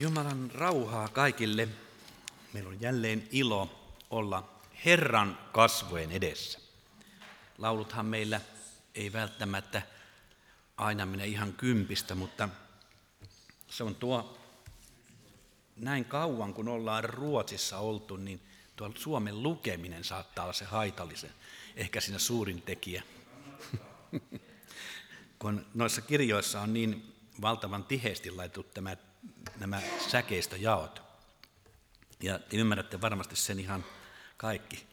Jumalan rauhaa kaikille. Meillä on jälleen ilo olla Herran kasvojen edessä. Lauluthan meillä ei välttämättä aina mene ihan kympistä, mutta se on tuo näin kauan kun ollaan Ruotsissa oltu, niin tuo Suomen lukeminen saattaa olla se haitallisen, ehkä siinä suurin tekijä. Kun noissa kirjoissa on niin valtavan tiheesti laitettu nämä säkeistöjaot. Ja te ymmärrätte varmasti sen ihan kaikki.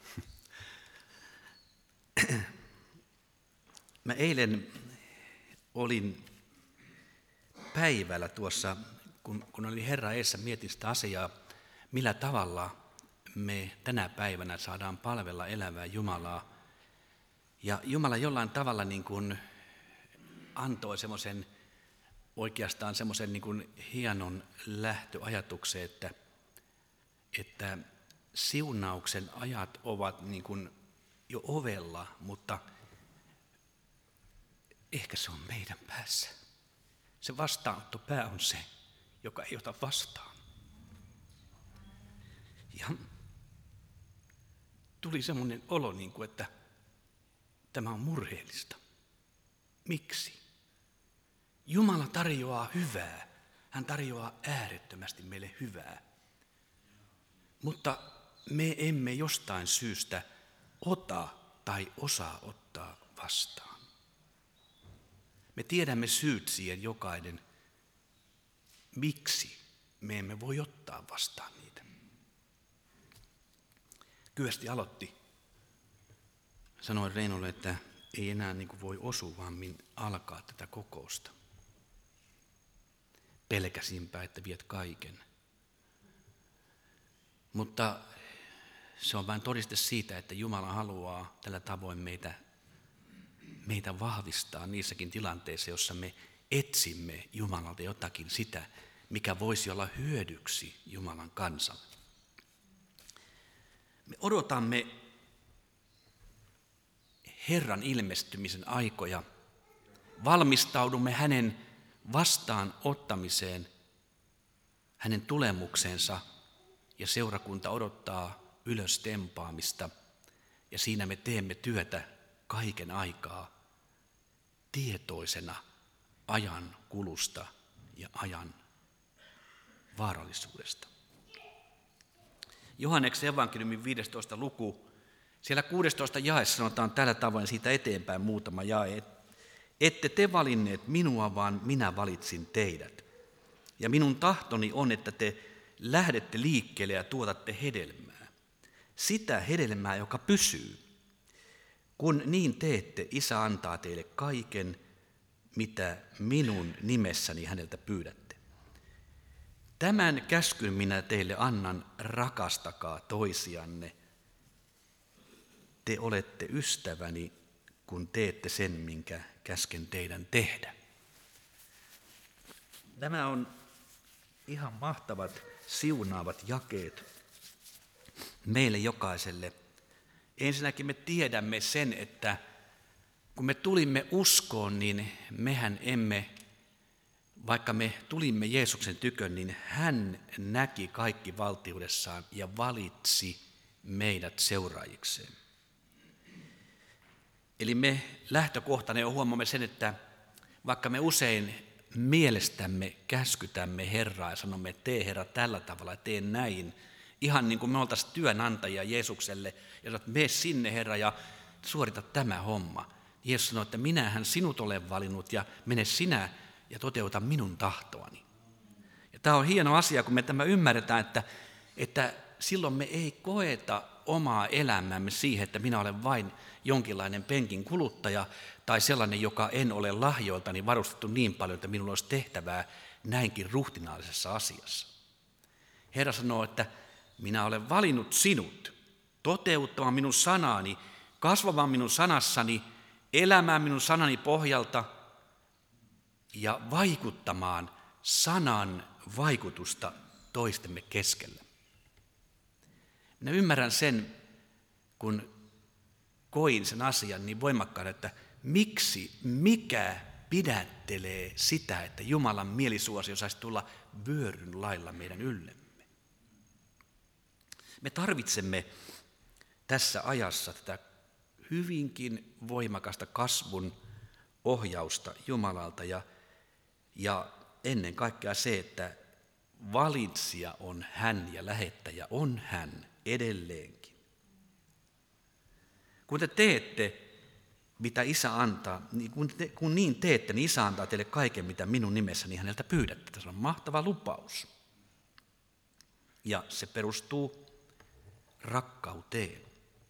Mä eilen olin päivällä tuossa, kun oli Herra eessä, mietin sitä asiaa, millä tavalla me tänä päivänä saadaan palvella elävää Jumalaa. Ja Jumala jollain tavalla niin kuin antoi oikeastaan semmoisen niin kuin hienon lähtöajatuksen, että siunauksen ajat ovat niin kuin jo ovella, mutta ehkä se on meidän päässä. Se vastaanottopää on se, joka ei ota vastaan. Ja tuli semmoinen olo, niin kuin, että tämä on murheellista. Miksi? Jumala tarjoaa hyvää. Hän tarjoaa äärettömästi meille hyvää. Mutta me emme jostain syystä ota tai osaa ottaa vastaan. Me tiedämme syyt siihen jokainen, miksi me emme voi ottaa vastaan niitä. Kyösti aloitti. Sanoin Reinolle, että ei enää niin kuin voi osuvammin alkaa tätä kokousta. Pelkäsinpä, että viet kaiken. Mutta se on vain todiste siitä, että Jumala haluaa tällä tavoin meitä vahvistaa niissäkin tilanteissa, jossa me etsimme Jumalalta jotakin sitä, mikä voisi olla hyödyksi Jumalan kansalle. Me odotamme Herran ilmestymisen aikoja, valmistaudumme hänen vastaanottamiseen, hänen tulemuksensa, ja seurakunta odottaa ylös tempaamista, ja siinä me teemme työtä kaiken aikaa tietoisena ajan kulusta ja ajan vaarallisuudesta. Johanneksen evankeliumin 15. luku, siellä 16 jaessa sanotaan tällä tavoin, siitä eteenpäin muutama jae. Ette te valinneet minua, vaan minä valitsin teidät. Ja minun tahtoni on, että te lähdette liikkeelle ja tuotatte hedelmää. Sitä hedelmää, joka pysyy. Kun niin teette, Isä antaa teille kaiken, mitä minun nimessäni häneltä pyydätte. Tämän käskyn minä teille annan, rakastakaa toisianne. Te olette ystäväni, kun teette sen, minkä käsken teidän tehdä. Nämä on ihan mahtavat, siunaavat jakeet meille jokaiselle. Ensinnäkin me tiedämme sen, että kun me tulimme uskoon, niin mehän emme, vaikka me tulimme Jeesuksen tykön, niin hän näki kaikki valtiudessaan ja valitsi meidät seuraajikseen. Eli me lähtökohtana jo huomaamme sen, että vaikka me usein mielestämme käskytämme Herraa ja sanomme, että tee Herra tällä tavalla ja tee näin, ihan niin kuin me oltaisiin työnantajia Jeesukselle ja sanotaan, että mene sinne Herra ja suorita tämä homma. Jeesus sanoi, että minähän sinut olen valinnut ja mene sinä ja toteuta minun tahtoani. Ja tämä on hieno asia, kun me tämä ymmärretään, että silloin me ei koeta omaa elämäämme siihen, että minä olen vain jonkinlainen penkin kuluttaja tai sellainen, joka en ole lahjoiltani varustettu niin paljon, että minulla olisi tehtävää näinkin ruhtinaallisessa asiassa. Herra sanoo, että minä olen valinnut sinut toteuttamaan minun sanani, kasvamaan minun sanassani, elämään minun sanani pohjalta ja vaikuttamaan sanan vaikutusta toistemme keskellä. Minä ymmärrän sen, kun koin sen asian niin voimakkaan, että mikä pidättelee sitä, että Jumalan mielisuosio saisi tulla vyöryn lailla meidän yllemme. Me tarvitsemme tässä ajassa tätä hyvinkin voimakasta kasvun ohjausta Jumalalta ja ennen kaikkea se, että valitsija on hän ja lähettäjä on hän edelleenkin. Kun te teette, mitä Isä antaa, kun niin teette, niin Isä antaa teille kaiken, mitä minun nimessäni häneltä pyydätte. Se on mahtava lupaus. Ja se perustuu rakkauteen.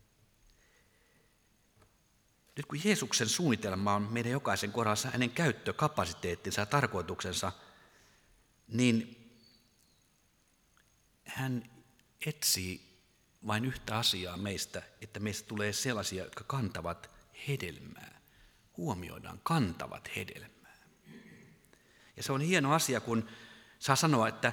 Nyt kun Jeesuksen suunnitelma on meidän jokaisen kohdalla hänen käyttökapasiteettinsa ja tarkoituksensa, niin hän etsii vain yhtä asiaa meistä, että meistä tulee sellaisia, jotka kantavat hedelmää. Huomioidaan, kantavat hedelmää. Ja se on hieno asia, kun saa sanoa, että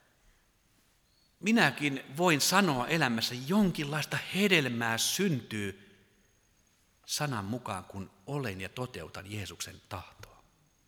minäkin voin sanoa elämässä jonkinlaista hedelmää syntyy sanan mukaan, kun olen ja toteutan Jeesuksen tahtoa.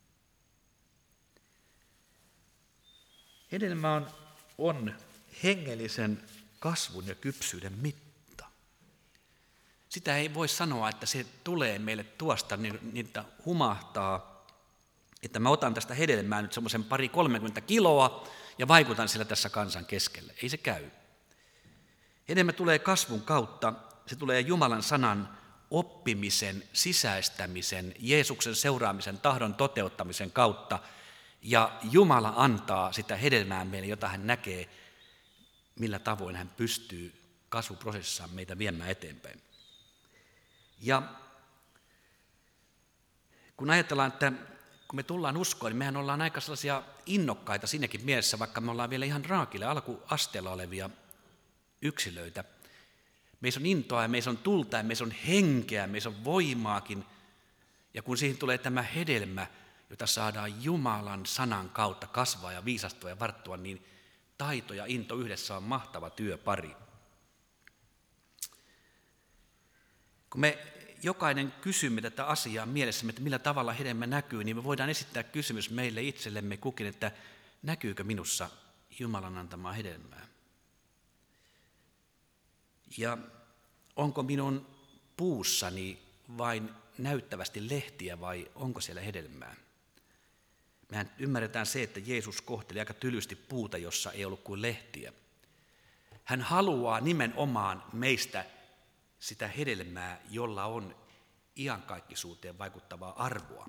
Hedelmä on hengellisen kasvun ja kypsyyden mitta. Sitä ei voi sanoa, että se tulee meille tuosta, niitä humahtaa, että mä otan tästä hedelmää nyt semmoisen 30 kiloa ja vaikutan sillä tässä kansan keskelle. Ei se käy. Hedelmä tulee kasvun kautta, se tulee Jumalan sanan oppimisen, sisäistämisen, Jeesuksen seuraamisen, tahdon toteuttamisen kautta. Ja Jumala antaa sitä hedelmää meille, jota hän näkee, millä tavoin hän pystyy kasvuprosessissaan meitä viemään eteenpäin. Ja kun ajatellaan, että kun me tullaan uskoon, niin mehän ollaan aika sellaisia innokkaita sinnekin mielessä, vaikka me ollaan vielä ihan raakille alkuasteella olevia yksilöitä. Meissä on intoa ja meissä on tulta ja meissä on henkeä, meissä on voimaakin. Ja kun siihen tulee tämä hedelmä, jota saadaan Jumalan sanan kautta kasvaa ja viisastua ja varttua, niin taito ja into yhdessä on mahtava työpari. Kun me jokainen kysymme tätä asiaa mielessämme, että millä tavalla hedelmä näkyy, niin me voidaan esittää kysymys meille itsellemme kukin, että näkyykö minussa Jumalan antamaa hedelmää? Ja onko minun puussani vain näyttävästi lehtiä vai onko siellä hedelmää? Mehän ymmärretään se, että Jeesus kohteli aika tylysti puuta, jossa ei ollut kuin lehtiä. Hän haluaa nimenomaan meistä sitä hedelmää, jolla on iankaikkisuuteen vaikuttavaa arvoa.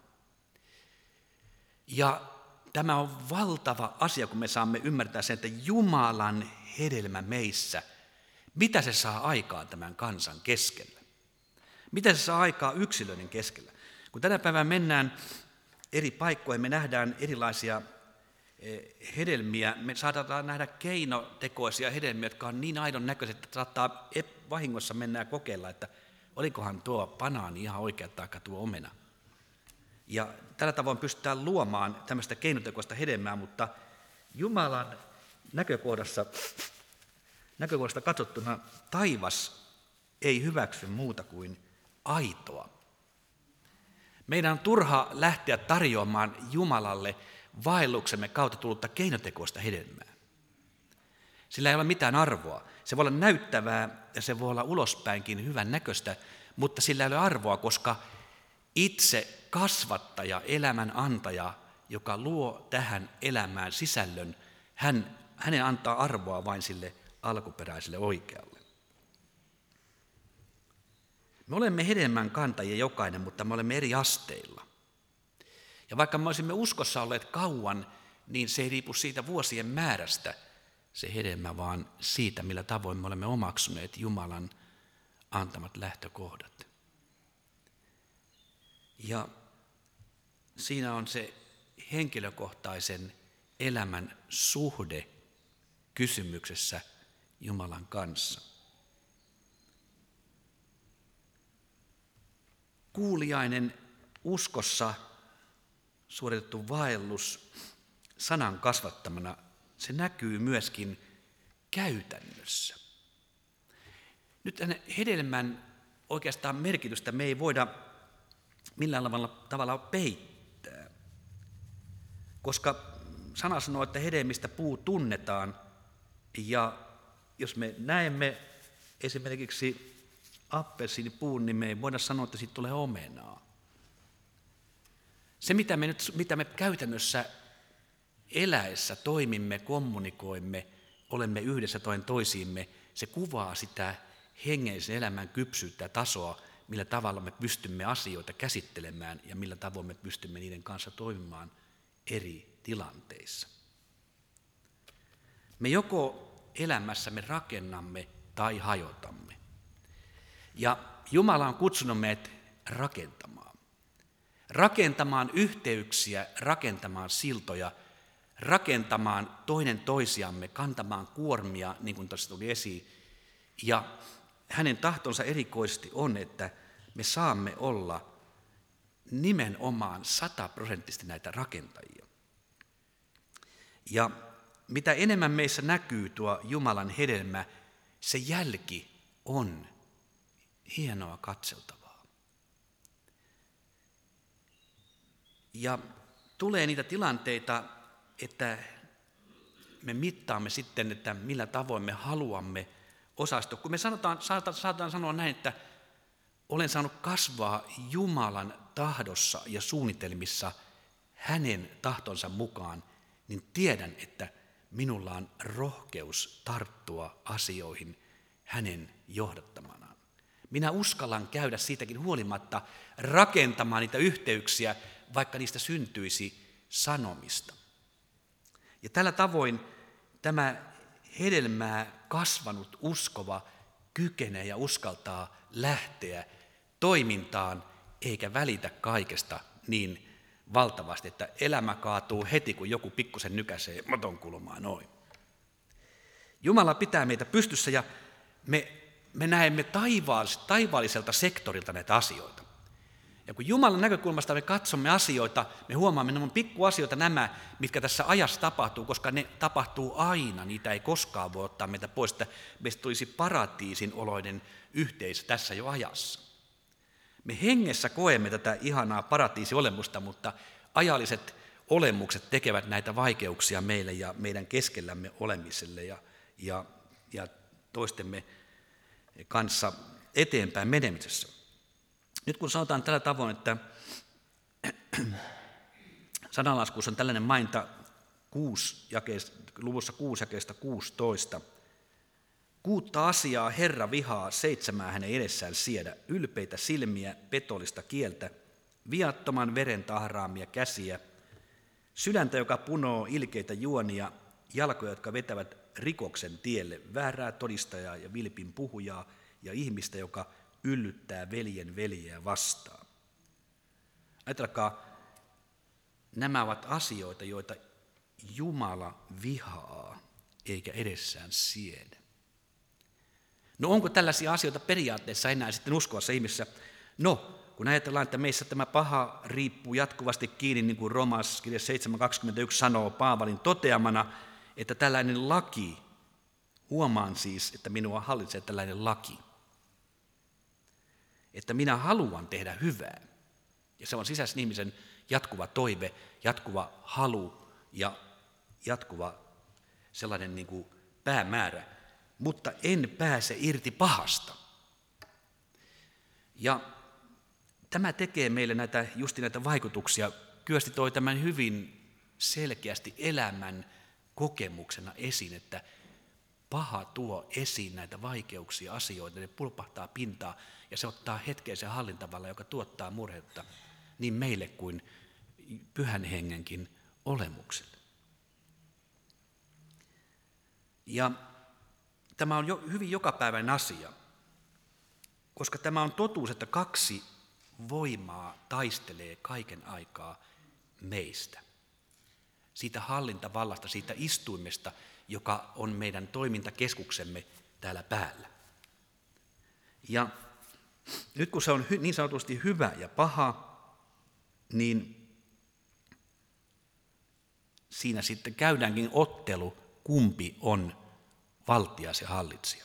Ja tämä on valtava asia, kun me saamme ymmärtää sen, että Jumalan hedelmä meissä, mitä se saa aikaan tämän kansan keskellä? Mitä se saa aikaan yksilöiden keskellä? Kun tänä päivänä mennään eri paikkoihin, me nähdään erilaisia hedelmiä, me saatetaan nähdä keinotekoisia hedelmiä, jotka on niin aidon näköiset, että saattaa vahingossa mennä ja kokeilla, että olikohan tuo banaani ihan oikea tai tuo omena. Ja tällä tavoin pystytään luomaan tämmöistä keinotekoista hedelmää, mutta Jumalan näkökohdasta katsottuna taivas ei hyväksy muuta kuin aitoa. Meidän on turha lähteä tarjoamaan Jumalalle vaelluksemme kautta tullutta keinotekoista hedelmää. Sillä ei ole mitään arvoa. Se voi olla näyttävää ja se voi olla ulospäinkin hyvän näköistä, mutta sillä ei ole arvoa, koska itse kasvattaja, elämän antaja, joka luo tähän elämään sisällön, hänen antaa arvoa vain sille alkuperäiselle oikealle. Me olemme hedelmän kantajia jokainen, mutta me olemme eri asteilla. Ja vaikka me olisimme uskossa olleet kauan, niin se ei riipu siitä vuosien määrästä, se hedelmä, vaan siitä, millä tavoin me olemme omaksuneet Jumalan antamat lähtökohdat. Ja siinä on se henkilökohtaisen elämän suhde kysymyksessä Jumalan kanssa. Kuuliainen uskossa suoritettu vaellus sanan kasvattamana, se näkyy myöskin käytännössä. Nyt hedelmän oikeastaan merkitystä me ei voida millään tavalla peittää. Koska sana sanoo, että hedelmistä puu tunnetaan, ja jos me näemme esimerkiksi appelsiinipuun, niin me ei voida sanoa, että siitä tulee omenaa. Se, mitä me käytännössä eläessä toimimme, kommunikoimme, olemme yhdessä toinen toisiimme, se kuvaa sitä hengellisen elämän kypsyyttä ja tasoa, millä tavalla me pystymme asioita käsittelemään ja millä tavoin me pystymme niiden kanssa toimimaan eri tilanteissa. Me joko elämässämme rakennamme tai hajotamme. Ja Jumala on kutsunut meidät rakentamaan. Rakentamaan yhteyksiä, rakentamaan siltoja, rakentamaan toinen toisiamme, kantamaan kuormia, niin kuin tässä tuli esiin. Ja hänen tahtonsa erikoisesti on, että me saamme olla nimenomaan 100% näitä rakentajia. Ja mitä enemmän meissä näkyy tuo Jumalan hedelmä, se jälki on hienoa katseltavaa. Ja tulee niitä tilanteita, että me mittaamme sitten, että millä tavoin me haluamme osastua. Kun me saataan sanoa näin, että olen saanut kasvaa Jumalan tahdossa ja suunnitelmissa hänen tahtonsa mukaan, niin tiedän, että minulla on rohkeus tarttua asioihin hänen johdattamanaan. Minä uskallan käydä siitäkin huolimatta rakentamaan niitä yhteyksiä, vaikka niistä syntyisi sanomista. Ja tällä tavoin tämä hedelmää kasvanut uskova kykenee ja uskaltaa lähteä toimintaan, eikä välitä kaikesta niin valtavasti, että elämä kaatuu heti, kun joku pikkusen nykäisee matonkulmaa noin. Jumala pitää meitä pystyssä ja me näemme taivaalliselta sektorilta näitä asioita. Ja kun Jumalan näkökulmasta me katsomme asioita, me huomaamme, että ne on pikkuasioita nämä, mitkä tässä ajassa tapahtuu, koska ne tapahtuu aina, niitä ei koskaan voi ottaa meitä pois, että meistä tulisi paratiisin oloinen yhteisö tässä jo ajassa. Me hengessä koemme tätä ihanaa paratiisiolemusta, mutta ajalliset olemukset tekevät näitä vaikeuksia meille ja meidän keskellämme olemiselle ja toistemme kanssa eteenpäin menemisessä. Nyt kun sanotaan tällä tavoin, että sananlaskussa on tällainen maininta luvussa 6 jakeesta 16. 6 asiaa Herra vihaa, 7 hänen edessään siedä, ylpeitä silmiä, petollista kieltä, viattoman veren tahraamia käsiä, sydäntä, joka punoo ilkeitä juonia, jalkoja, jotka vetävät rikoksen tielle, väärää todistajaa ja vilpin puhujaa ja ihmistä, joka yllyttää veljen veljeä vastaan. Ajatelkaa, nämä ovat asioita, joita Jumala vihaa eikä edessään siedä. No onko tällaisia asioita periaatteessa enää sitten uskovassa ihmisessä? No, kun ajatellaan, että meissä tämä paha riippuu jatkuvasti kiinni, niin kuin Roomalaiskirja 7.21 sanoo Paavalin toteamana, että tällainen laki, huomaan siis, että minua hallitsee tällainen laki, että minä haluan tehdä hyvää. Ja se on sisäisen ihmisen jatkuva toive, jatkuva halu ja jatkuva sellainen niin kuin päämäärä, mutta en pääse irti pahasta. Ja tämä tekee meille näitä vaikutuksia. Kyösti toi tämän hyvin selkeästi elämän kokemuksena esiin, että paha tuo esiin näitä vaikeuksia, asioita, ne pulpahtaa pintaa ja se ottaa hetkeisen hallintavalla, joka tuottaa murhetta niin meille kuin pyhän hengenkin olemukselle. Ja tämä on jo hyvin jokapäiväinen asia, koska tämä on totuus, että 2 voimaa taistelee kaiken aikaa meistä. Siitä hallintavallasta, siitä istuimesta, joka on meidän toimintakeskuksemme täällä päällä. Ja nyt kun se on niin sanotusti hyvä ja paha, niin siinä sitten käydäänkin ottelu, kumpi on valtias ja hallitsija.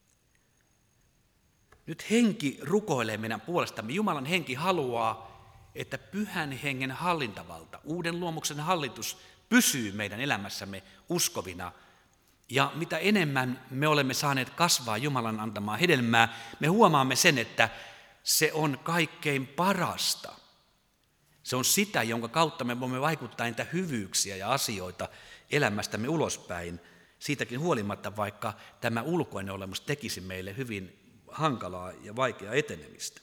Nyt henki rukoilee meidän puolestamme. Jumalan henki haluaa, että Pyhän Hengen hallintavalta, uuden luomuksen hallitus pysyy meidän elämässämme uskovina. Ja mitä enemmän me olemme saaneet kasvaa Jumalan antamaa hedelmää, me huomaamme sen, että se on kaikkein parasta. Se on sitä, jonka kautta me voimme vaikuttaa niitä hyvyyksiä ja asioita elämästämme ulospäin. Siitäkin huolimatta, vaikka tämä ulkoinen olemus tekisi meille hyvin hankalaa ja vaikeaa etenemistä.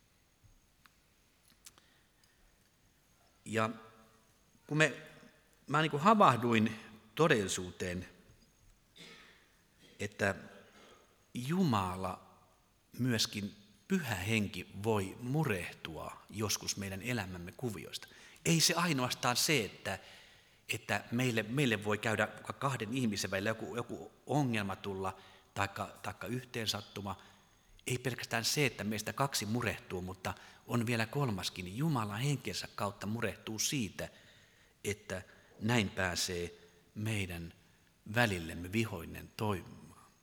Ja kun mä niin kuin havahduin todellisuuteen, että Jumala, myöskin Pyhä Henki voi murehtua joskus meidän elämämme kuvioista. Ei se ainoastaan se, että meille voi käydä kahden ihmisen välillä joku ongelma tulla taikka yhteensattuma. Ei pelkästään se, että meistä kaksi murehtuu, mutta on vielä kolmaskin. Jumala henkensä kautta murehtuu siitä, että näin pääsee meidän välillemme vihollinen toimimaan.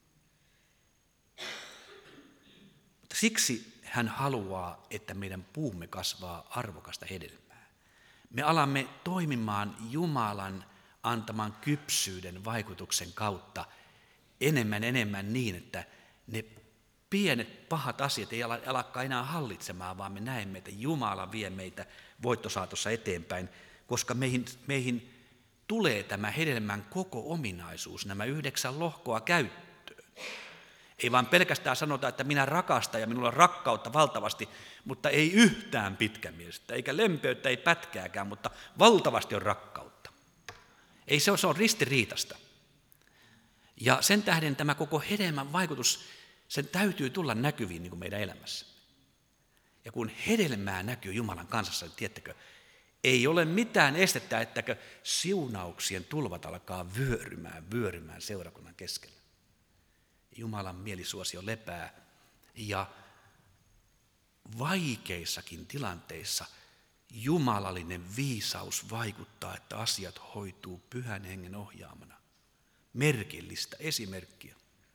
Mutta siksi hän haluaa, että meidän puumme kasvaa arvokasta hedelmää. Me alamme toimimaan Jumalan antaman kypsyyden vaikutuksen kautta enemmän niin, että ne pienet pahat asiat ei alakaan enää hallitsemaan, vaan me näemme, että Jumala vie meitä voittosaatossa eteenpäin, koska meihin tulee tämä hedelmän koko ominaisuus, nämä 9 lohkoa käyttöön. Ei vaan pelkästään sanota, että minä rakastan ja minulla on rakkautta valtavasti, mutta ei yhtään pitkämielistä, eikä lempeyttä, ei pätkääkään, mutta valtavasti on rakkautta. Ei se on ristiriitasta. Ja sen tähden tämä koko hedelmän vaikutus, sen täytyy tulla näkyviin niin kuin meidän elämässä. Ja kun hedelmää näkyy Jumalan kansassa, niin tiedättekö, ei ole mitään estettä, että siunauksien tulvat alkaa vyörymään seurakunnan keskellä. Jumalan mielisuosio lepää ja vaikeissakin tilanteissa jumalallinen viisaus vaikuttaa, että asiat hoituu Pyhän Hengen ohjaamana. Merkillistä esimerkkiä.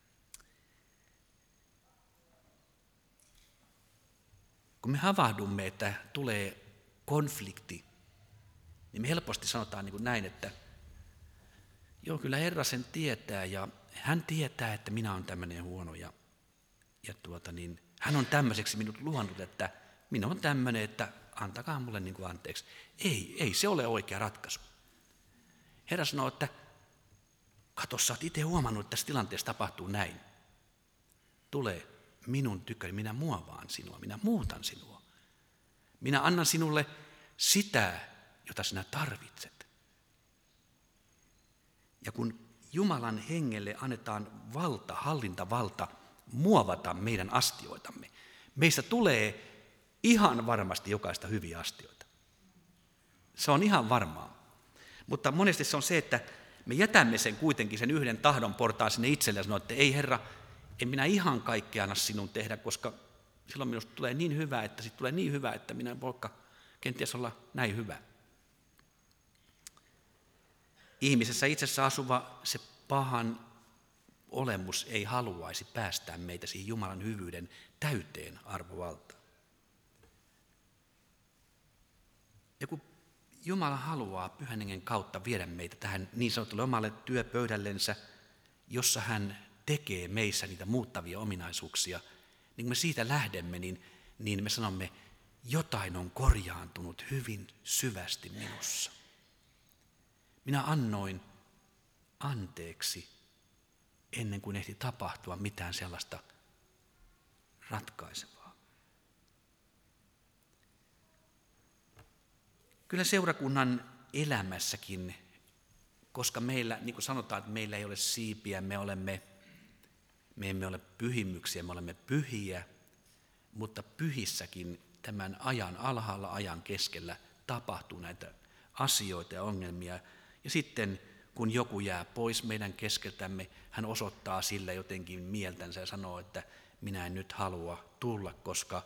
Kun me havahdumme, että tulee konflikti, niin me helposti sanotaan niin kuin näin, että joo, kyllä Herra sen tietää ja hän tietää, että minä olen tämmöinen huono ja hän on tämmöiseksi minut luonut, että minä olen tämmöinen, että antakaa mulle niin kuin anteeksi. Ei se ole oikea ratkaisu. Herra sanoo, että kato, sä oot itse huomannut, että tässä tilanteessa tapahtuu näin. Tule minun tykköni, minä muovaan sinua, minä muutan sinua. Minä annan sinulle sitä, jota sinä tarvitset. Ja kun Jumalan hengelle annetaan valta, hallintavalta muovata meidän astioitamme, meistä tulee ihan varmasti jokaista hyviä astioita. Se on ihan varmaa. Mutta monesti se on se, että me jätämme sen kuitenkin sen yhden tahdon portaan sinne itselle ja sanoo, että ei Herra, en minä ihan kaikkea anna sinun tehdä, koska silloin minusta tulee niin hyvä, että minä en voikaan kenties olla näin hyvä. Ihmisessä itsessä asuva se pahan olemus ei haluaisi päästää meitä siihen Jumalan hyvyyden täyteen arvovaltaan. Ja kun Jumala haluaa Pyhän Hengen kautta viedä meitä tähän niin sanotulle omalle työpöydällensä, jossa hän tekee meissä niitä muuttavia ominaisuuksia, niin kun me siitä lähdemme, niin me sanomme, jotain on korjaantunut hyvin syvästi minussa. Minä annoin anteeksi ennen kuin ehti tapahtua mitään sellaista ratkaisevaa. Kyllä seurakunnan elämässäkin, koska meillä, niin kuin sanotaan, että meillä ei ole siipiä, me emme ole pyhimyksiä, me olemme pyhiä, mutta pyhissäkin tämän ajan alhaalla ajan keskellä tapahtuu näitä asioita ja ongelmia. Ja sitten kun joku jää pois meidän keskeltämme, hän osoittaa sillä jotenkin mieltänsä ja sanoo, että minä en nyt halua tulla, koska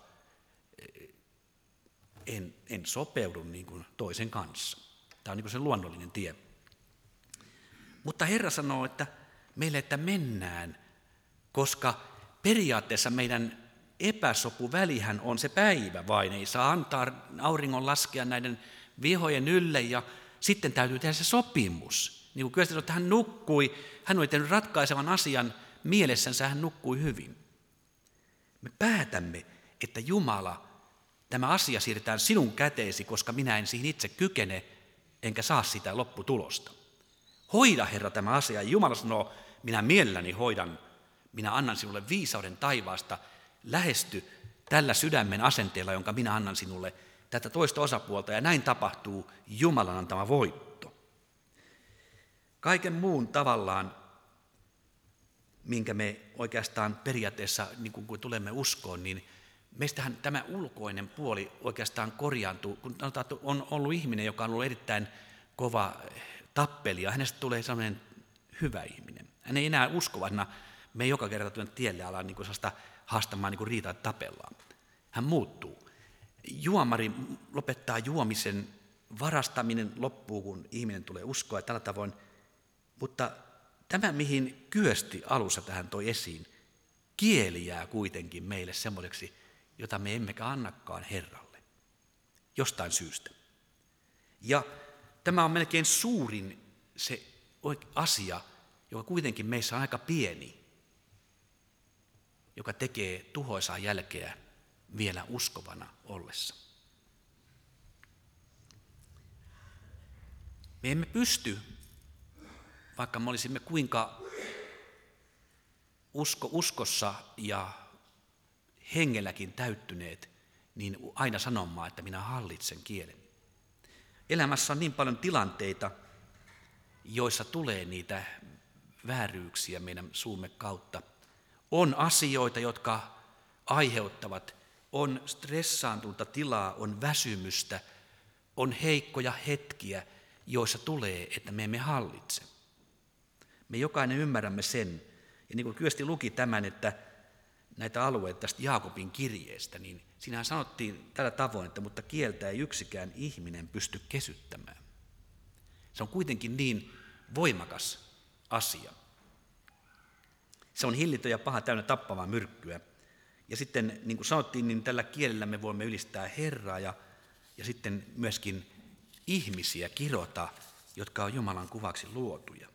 en sopeudu niin kuin toisen kanssa. Tämä on niin kuin se luonnollinen tie. Mutta Herra sanoo, että meille, että mennään, koska periaatteessa meidän epäsopuvälihän on se päivä vain. Ei saa antaa auringon laskea näiden vihojen ylle ja sitten täytyy tehdä se sopimus. Niin kuin kyllä sanoi, että hän nukkui, hän oli tehnyt ratkaisevan asian mielessänsä, hän nukkui hyvin. Me päätämme, että Jumala, tämä asia siirretään sinun käteesi, koska minä en siihen itse kykene, enkä saa sitä lopputulosta. Hoida, Herra, tämä asia. Ja Jumala sanoo, minä mielelläni hoidan, minä annan sinulle viisauden taivaasta, lähesty tällä sydämen asenteella, jonka minä annan sinulle tätä toista osapuolta, ja näin tapahtuu Jumalan antama voitto. Kaiken muun tavallaan, minkä me oikeastaan periaatteessa, niin kun tulemme uskoon, niin meistähän tämä ulkoinen puoli oikeastaan korjaantuu. Kun on ollut ihminen, joka on ollut erittäin kova tappelija, hänestä tulee sellainen hyvä ihminen. Hän ei enää uskovana me joka kerta tuonne tielle ala niin sellaista haastamaan niin riitaa, että tapellaan. Hän muuttuu. Juomari lopettaa juomisen, varastaminen loppuu, kun ihminen tulee uskoa ja tällä tavoin. Mutta tämä, mihin Kyösti alussa tähän toi esiin, kieli jää kuitenkin meille semmoiseksi, jota me emmekä annakaan Herralle, jostain syystä. Ja tämä on melkein suurin se asia, joka kuitenkin meissä on aika pieni, joka tekee tuhoisaa jälkeä vielä uskovana ollessa. Me emme pysty, vaikka me olisimme kuinka uskossa ja hengelläkin täyttyneet, niin aina sanomaan, että minä hallitsen kielen. Elämässä on niin paljon tilanteita, joissa tulee niitä vääryyksiä meidän suumme kautta. On asioita, jotka aiheuttavat, on stressaantunutta tilaa, on väsymystä, on heikkoja hetkiä, joissa tulee, että me emme hallitse. Me jokainen ymmärrämme sen. Ja niin kuin Kyösti luki tämän, että näitä alueita tästä Jaakobin kirjeestä, niin siinähän sanottiin tällä tavoin, että mutta kieltä ei yksikään ihminen pysty kesyttämään. Se on kuitenkin niin voimakas asia. Se on hillitön ja paha täynnä tappavaa myrkkyä. Ja sitten, niin kuin sanottiin, niin tällä kielellä me voimme ylistää Herraa ja sitten myöskin ihmisiä kirota, jotka on Jumalan kuvaksi luotuja.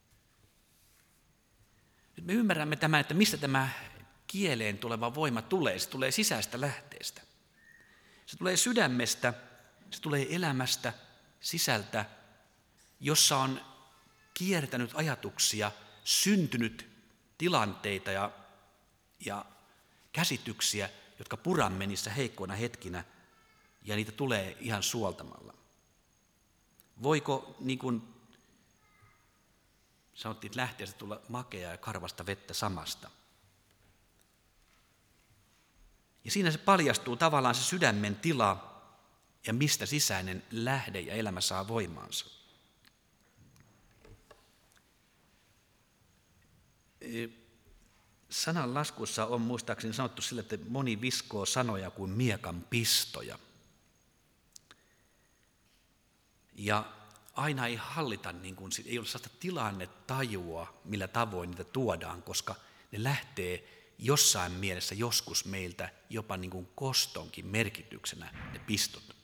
Nyt me ymmärrämme tämän, että mistä tämä kieleen tuleva voima tulee. Se tulee sisäistä lähteestä. Se tulee sydämestä, se tulee elämästä, sisältä, jossa on kiertänyt ajatuksia, syntynyt tilanteita ja käsityksiä, jotka puramme niissä heikkoina hetkinä, ja niitä tulee ihan suoltamalla. Voiko, niin kuin sanottiin, että lähteestä tulla makeaa ja karvasta vettä samasta? Ja siinä se paljastuu tavallaan se sydämen tila ja mistä sisäinen lähde ja elämä saa voimaansa. Sanan laskussa on muistaakseni sanottu sille, että moni viskoo sanoja kuin miekan pistoja. Ja aina ei hallita, niin kuin, ei ole sellaista tilannetajua, millä tavoin niitä tuodaan, koska ne lähtee jossain mielessä joskus meiltä jopa niin kuin kostonkin merkityksenä ne pistot.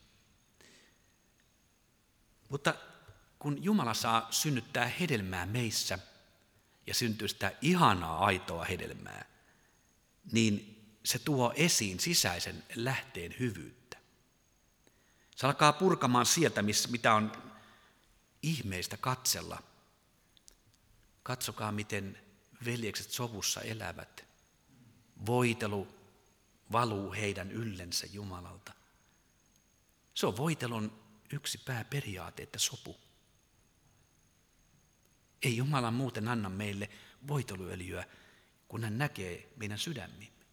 Mutta kun Jumala saa synnyttää hedelmää meissä ja syntyy sitä ihanaa aitoa hedelmää, niin se tuo esiin sisäisen lähteen hyvyyttä. Se alkaa purkamaan sieltä, mitä on ihmeistä katsella. Katsokaa, miten veljekset sovussa elävät. Voitelu valuu heidän yllensä Jumalalta. Se on voitelun yksi pääperiaate, että sopu. Ei Jumala muuten anna meille voiteluöljyä, kun hän näkee meidän sydämimme.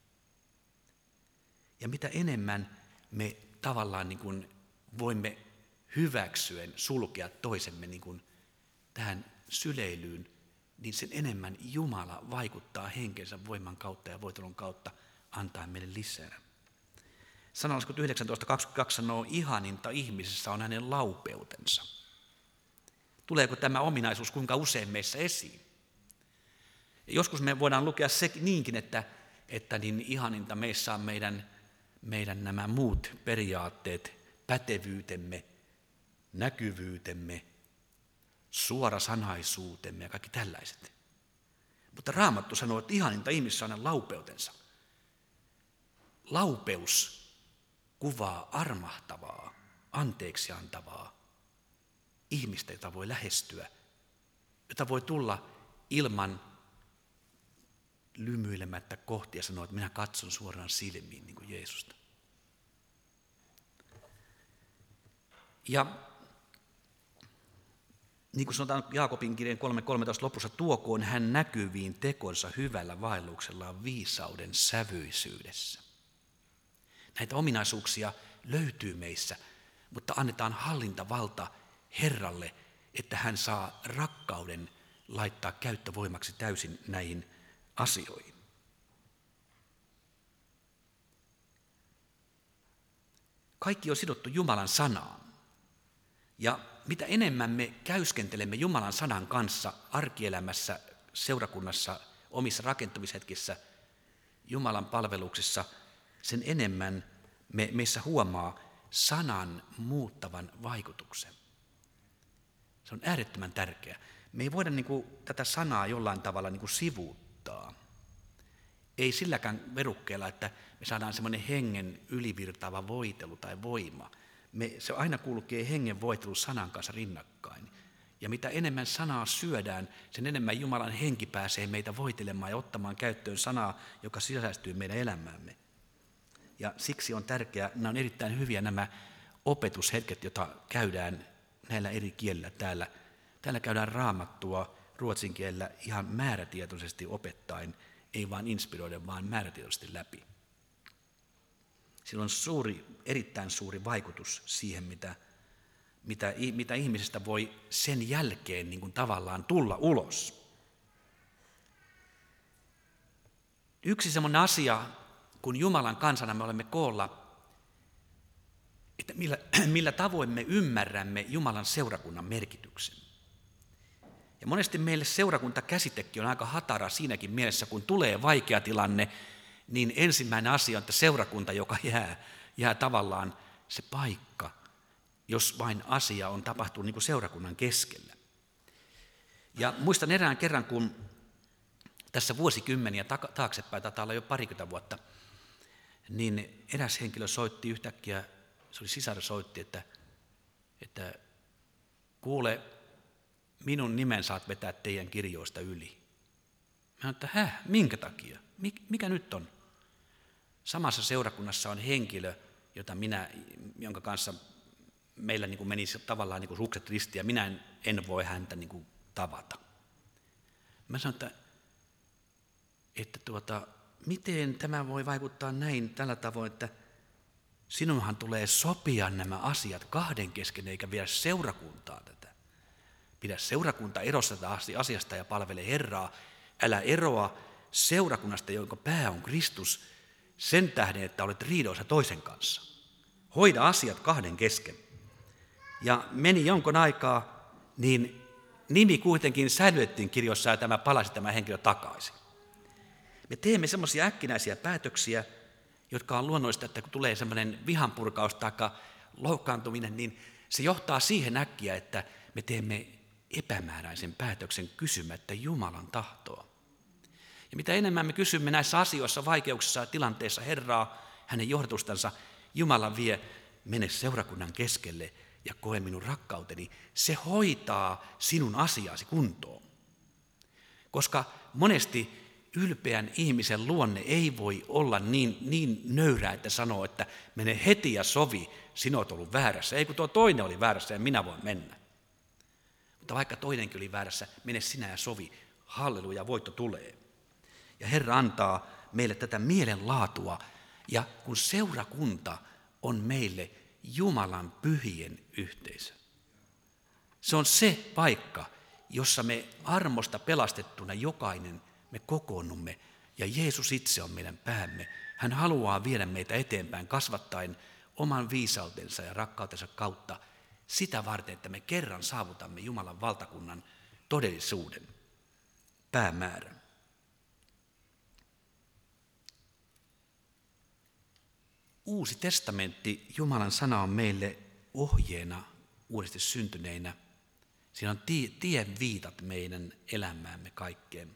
Ja mitä enemmän me tavallaan niin kuin voimme hyväksyen sulkea toisemme niin kuin tähän syleilyyn, niin sen enemmän Jumala vaikuttaa henkensä voiman kautta ja voitelun kautta antaa meille lisää. Sananlaskut 19.22 sanoo, ihaninta ihmisessä on hänen laupeutensa. Tuleeko tämä ominaisuus kuinka usein meissä esiin? Ja joskus me voidaan lukea se niinkin, että että niin ihaninta meissä on meidän nämä muut periaatteet, pätevyytemme, näkyvyytemme, suorasanaisuutemme ja kaikki tällaiset. Mutta Raamattu sanoo, että ihaninta ihmisessä on laupeutensa. Laupeus kuvaa armahtavaa, anteeksiantavaa ihmistä, jota voi lähestyä, jota voi tulla ilman lymyilemättä kohti ja sanoa, että minä katson suoraan silmiin niin kuin Jeesusta. Ja niin kuin sanotaan Jaakobin kirjeen 3.13 lopussa, tuokoon hän näkyviin tekonsa hyvällä vaelluksellaan viisauden sävyisyydessä. Näitä ominaisuuksia löytyy meissä, mutta annetaan hallintavalta Herralle, että hän saa rakkauden laittaa käyttövoimaksi täysin näihin asioihin. Kaikki on sidottu Jumalan sanaan. Ja mitä enemmän me käyskentelemme Jumalan sanan kanssa arkielämässä, seurakunnassa, omissa rakentumishetkissä, Jumalan palveluksissa, sen enemmän meissä huomaa sanan muuttavan vaikutuksen. Se on äärettömän tärkeää. Me ei voida tätä sanaa jollain tavalla sivuuttaa. Ei silläkään verukkeella, että me saadaan semmoinen hengen ylivirtaava voitelu tai voima. Se aina kulkee hengen voitelu sanan kanssa rinnakkain. Ja mitä enemmän sanaa syödään, sen enemmän Jumalan henki pääsee meitä voitelemaan ja ottamaan käyttöön sanaa, joka sisäistyy meidän elämäämme. Ja siksi on tärkeää, nämä on erittäin hyviä nämä opetushetket, joita käydään näillä eri kielillä täällä. Täällä käydään Raamattua ruotsin kielellä ihan määrätietoisesti opettaen, ei vain inspiroiden, vaan määrätietoisesti läpi. Sillä on erittäin suuri vaikutus siihen, mitä ihmisestä voi sen jälkeen niin kuin tavallaan tulla ulos. Yksi semmoinen asia, kun Jumalan kansana me olemme koolla, että millä tavoin me ymmärrämme Jumalan seurakunnan merkityksen. Ja monesti meille seurakuntakäsitekin on aika hatara siinäkin mielessä, kun tulee vaikea tilanne, niin ensimmäinen asia on, että seurakunta, joka jää tavallaan se paikka, jos vain asia on tapahtunut niin kuin seurakunnan keskellä. Ja muistan erään kerran, kun tässä vuosikymmeniä taaksepäin, taitaa olla jo 20 vuotta, niin eräs henkilö soitti yhtäkkiä, se oli sisar soitti, että kuule, minun nimen saat vetää teidän kirjoista yli. Mä sanoin, että minkä takia? Mikä nyt on? Samassa seurakunnassa on henkilö, jonka kanssa meillä niin kuin meni tavallaan niin kuin sukset ristiin, ja minä en voi häntä niin kuin tavata. Mä sanoin, että miten tämä voi vaikuttaa näin tällä tavoin, että sinunhan tulee sopia nämä asiat kahden kesken, eikä viedä seurakuntaa tätä. Pidä seurakunta erossa tästä asiasta ja palvele Herraa. Älä eroa seurakunnasta, jonka pää on Kristus, sen tähden, että olet riidoissa toisen kanssa. Hoida asiat kahden kesken. Ja meni jonkun aikaa, niin nimi kuitenkin säilytettiin kirjossa ja tämä henkilö takaisin. Me teemme semmoisia äkkinäisiä päätöksiä, jotka on luonnollista, että kun tulee semmoinen vihanpurkaus tai loukkaantuminen, niin se johtaa siihen äkkiä, että me teemme epämääräisen päätöksen kysymättä Jumalan tahtoa. Ja mitä enemmän me kysymme näissä asioissa, vaikeuksissa ja tilanteissa Herraa, hänen johdatustansa, Jumala vie, mene seurakunnan keskelle ja koe minun rakkauteni. Se hoitaa sinun asiasi kuntoon. Koska monesti ylpeän ihmisen luonne ei voi olla niin nöyrä, että sanoo, että mene heti ja sovi, sinä olet ollut väärässä. Ei kun tuo toinen oli väärässä ja minä voin mennä. Mutta vaikka toinenkin oli väärässä, mene sinä ja sovi. Halleluja, voitto tulee. Ja Herra antaa meille tätä mielenlaatua. Ja kun seurakunta on meille Jumalan pyhien yhteisö. Se on se paikka, jossa me armosta pelastettuna jokainen me kokoonnumme. Ja Jeesus itse on meidän päämme. Hän haluaa viedä meitä eteenpäin kasvattaen oman viisautensa ja rakkautensa kautta sitä varten, että me kerran saavutamme Jumalan valtakunnan todellisuuden päämäärän. Uusi testamentti, Jumalan sana on meille ohjeena uudesti syntyneinä. Siinä on tien viitat meidän elämäämme kaikkeen.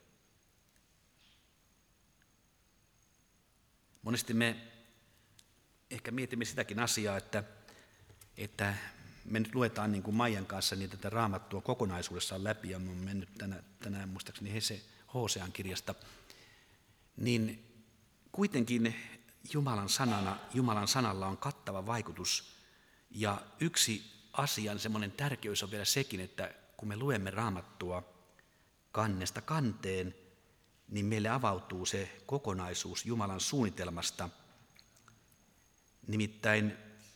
Monesti me ehkä mietimme sitäkin asiaa, että me nyt luetaan niin kuin Maijan kanssa niin tätä Raamattua kokonaisuudessaan läpi, ja olen mennyt tänään muistaakseni Hosean kirjasta, niin kuitenkin Jumalan sanalla on kattava vaikutus, ja yksi asian semmoinen tärkeys on vielä sekin, että kun me luemme Raamattua kannesta kanteen, niin meille avautuu se kokonaisuus Jumalan suunnitelmasta. Nimittäin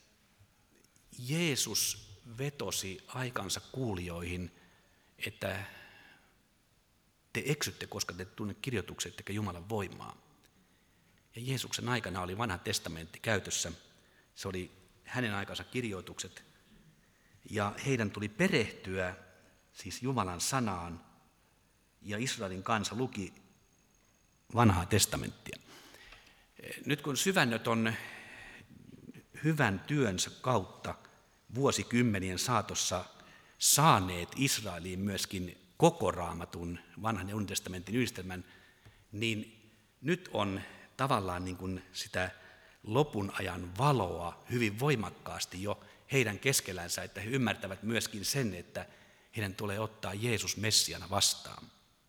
Jeesus vetosi aikansa kuulijoihin, että te eksytte, koska te tunne kirjoitukset ettekä Jumalan voimaa. Ja Jeesuksen aikana oli vanha testamentti käytössä. Se oli hänen aikansa kirjoitukset. Ja heidän tuli perehtyä siis Jumalan sanaan, ja Israelin kansa luki vanhaa testamenttia. Nyt kun syvännöt on hyvän työnsä kautta vuosikymmenien saatossa saaneet Israeliin myöskin koko Raamatun, vanhan ja uuden testamentin yhdistelmän, niin nyt on tavallaan niin kuin sitä lopun ajan valoa hyvin voimakkaasti jo heidän keskellänsä, että he ymmärtävät myöskin sen, että heidän tulee ottaa Jeesus Messiana vastaan.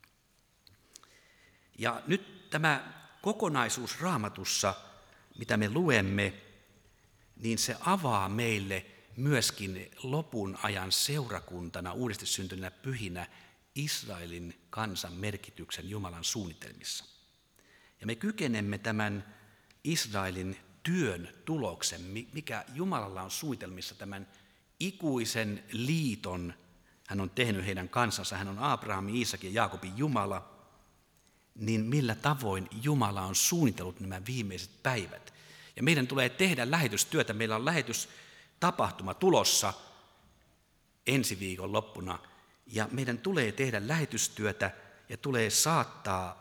Ja nyt tämä kokonaisuus Raamatussa, mitä me luemme, niin se avaa meille myöskin lopun ajan seurakuntana, uudesti syntyneenä pyhinä, Israelin kansan merkityksen Jumalan suunnitelmissa. Ja me kykenemme tämän Israelin työn tuloksen, mikä Jumalalla on suunnitelmissa, tämän ikuisen liiton, hän on tehnyt heidän kansansa, hän on Abrahamin, Iisakin ja Jaakobin Jumala, niin millä tavoin Jumala on suunnitellut nämä viimeiset päivät. Ja meidän tulee tehdä lähetystyötä, meillä on lähetystapahtuma tulossa ensi viikon loppuna, ja meidän tulee tehdä lähetystyötä ja tulee saattaa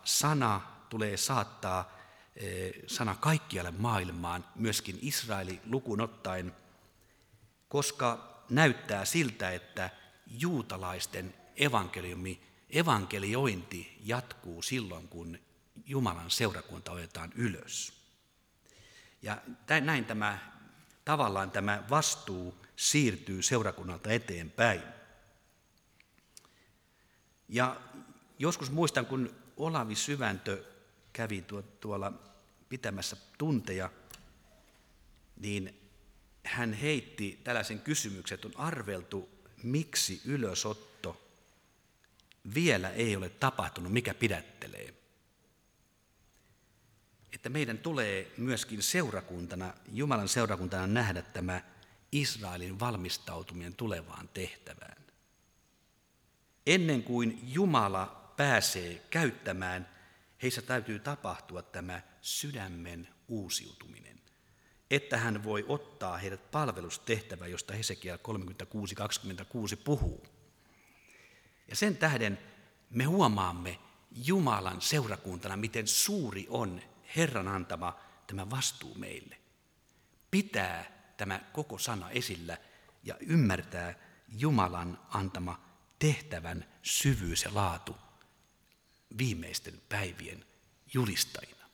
sana kaikkialle maailmaan, myöskin Israeli lukuun ottaen, koska näyttää siltä, että juutalaisten evankeliointi jatkuu silloin, kun Jumalan seurakunta otetaan ylös. Ja näin tämä vastuu siirtyy seurakunnalta eteenpäin. Ja joskus muistan, kun Olavi Syväntö kävi tuolla pitämässä tunteja, niin hän heitti tällaisen kysymyksen, että on arveltu, miksi ylösotto vielä ei ole tapahtunut, mikä pidättelee. Että meidän tulee myöskin seurakuntana, Jumalan seurakuntana nähdä tämä Israelin valmistautuminen tulevaan tehtävään. Ennen kuin Jumala pääsee käyttämään, heissä täytyy tapahtua tämä sydämen uusiutuminen, että hän voi ottaa heidät palvelustehtävään, josta Hesekiel 36:26 puhuu. Ja sen tähden me huomaamme Jumalan seurakuntana, miten suuri on Herran antama tämä vastuu meille. Pitää tämä koko sana esillä ja ymmärtää Jumalan antama tehtävän syvyys ja laatu viimeisten päivien julistajina.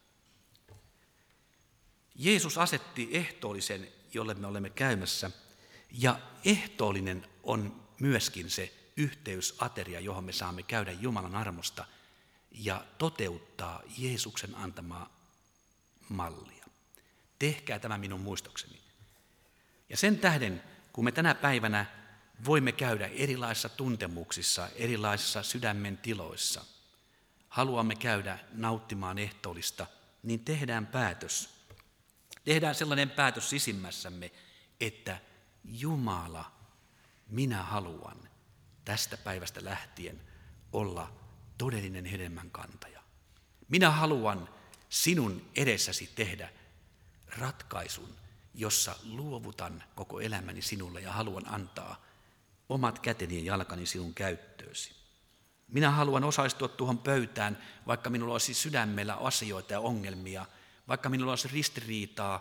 Jeesus asetti ehtoollisen, jolle me olemme käymässä, ja ehtoollinen on myöskin se yhteysateria, johon me saamme käydä Jumalan armosta ja toteuttaa Jeesuksen antamaa mallia. Tehkää tämä minun muistokseni. Ja sen tähden, kun me tänä päivänä voimme käydä erilaisissa tuntemuksissa, erilaisissa sydämen tiloissa, haluamme käydä nauttimaan ehtoollista, niin tehdään päätös. Tehdään sellainen päätös sisimmässämme, että Jumala, minä haluan tästä päivästä lähtien olla todellinen hedelmän kantaja. Minä haluan sinun edessäsi tehdä ratkaisun, jossa luovutan koko elämäni sinulle ja haluan antaa omat käteni ja jalkani sinun käyttöösi. Minä haluan osallistua tuohon pöytään, vaikka minulla olisi sydämellä asioita ja ongelmia, vaikka minulla olisi ristiriitaa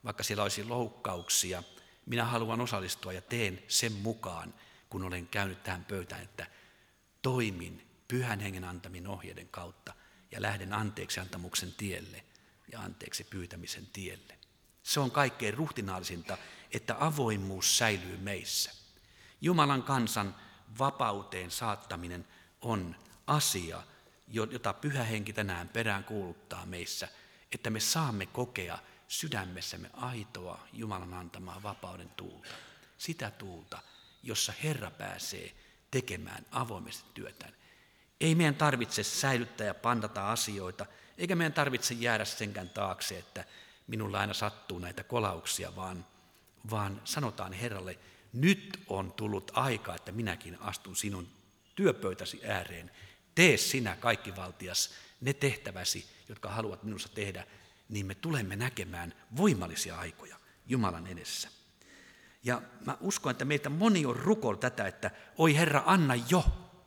vaikka siellä olisi loukkauksia, minä haluan osallistua ja teen sen mukaan, kun olen käynyt tähän pöytään, että toimin Pyhän Hengen antamin ohjeiden kautta ja lähden anteeksiantamuksen tielle ja anteeksi pyytämisen tielle. Se on kaikkein ruhtinaallisinta, että avoimuus säilyy meissä. Jumalan kansan vapauteen saattaminen on asia, jota Pyhä Henki tänään peräänkuuluttaa meissä, että me saamme kokea sydämessämme aitoa Jumalan antamaa vapauden tuulta. Sitä tuulta, jossa Herra pääsee tekemään avoimesti työtään. Ei meidän tarvitse säilyttää ja pantata asioita, eikä meidän tarvitse jäädä senkään taakse, että minulla aina sattuu näitä kolauksia, vaan sanotaan Herralle, nyt on tullut aika, että minäkin astun sinun työpöytäsi ääreen. Tee sinä kaikkivaltias ne tehtäväsi, jotka haluat minussa tehdä, niin me tulemme näkemään voimallisia aikoja Jumalan edessä. Ja mä uskon, että meitä moni on rukoillut tätä, että oi Herra, anna jo.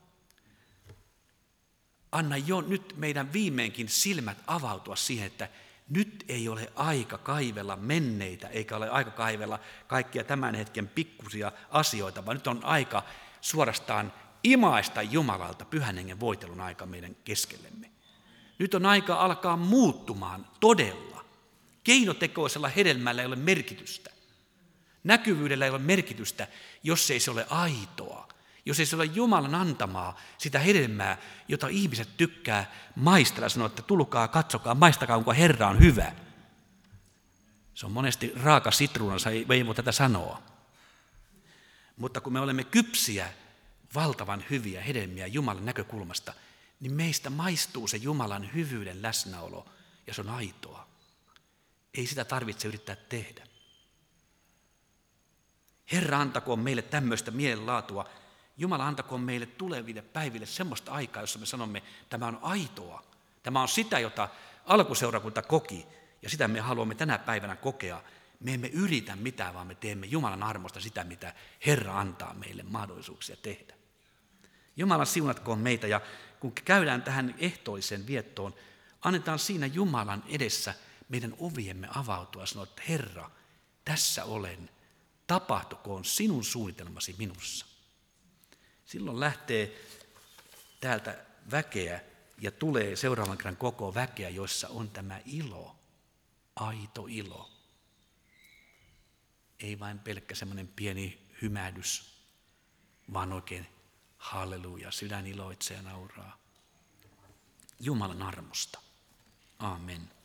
Anna jo nyt meidän viimeinkin silmät avautua siihen, että nyt ei ole aika kaivella menneitä, eikä ole aika kaivella kaikkia tämän hetken pikkusia asioita, vaan nyt on aika suorastaan imaista Jumalalta Pyhän Hengen voitelun aika meidän keskellemme. Nyt on aika alkaa muuttumaan todella. Keinotekoisella hedelmällä ei ole merkitystä. Näkyvyydellä ei ole merkitystä, jos ei se ole aitoa. Jos ei se ole Jumalan antamaa sitä hedelmää, jota ihmiset tykkää maistella, sanoo, että tulkaa, katsokaa, maistakaa, onko Herra on hyvä. Se on monesti raaka sitruunansa, ei voi tätä sanoa. Mutta kun me olemme kypsiä, valtavan hyviä hedelmiä Jumalan näkökulmasta, niin meistä maistuu se Jumalan hyvyyden läsnäolo, ja se on aitoa. Ei sitä tarvitse yrittää tehdä. Herra antakoon meille tämmöistä mielenlaatua. Jumala antakoon meille tuleville päiville semmoista aikaa, jossa me sanomme, että tämä on aitoa. Tämä on sitä, jota alkuseurakunta koki, ja sitä me haluamme tänä päivänä kokea. Me emme yritä mitään, vaan me teemme Jumalan armosta sitä, mitä Herra antaa meille mahdollisuuksia tehdä. Jumala siunatkoon meitä, ja kun käydään tähän ehtoolliseen viettoon, annetaan siinä Jumalan edessä meidän oviemme avautua ja sanoa, että Herra, tässä olen, tapahtukoon sinun suunnitelmasi minussa. Silloin lähtee täältä väkeä ja tulee seuraavan kerran koko väkeä, jossa on tämä ilo, aito ilo. Ei vain pelkkä semmoinen pieni hymähdys, vaan oikein halleluja, sydän iloitsee ja nauraa. Jumalan armosta. Amen.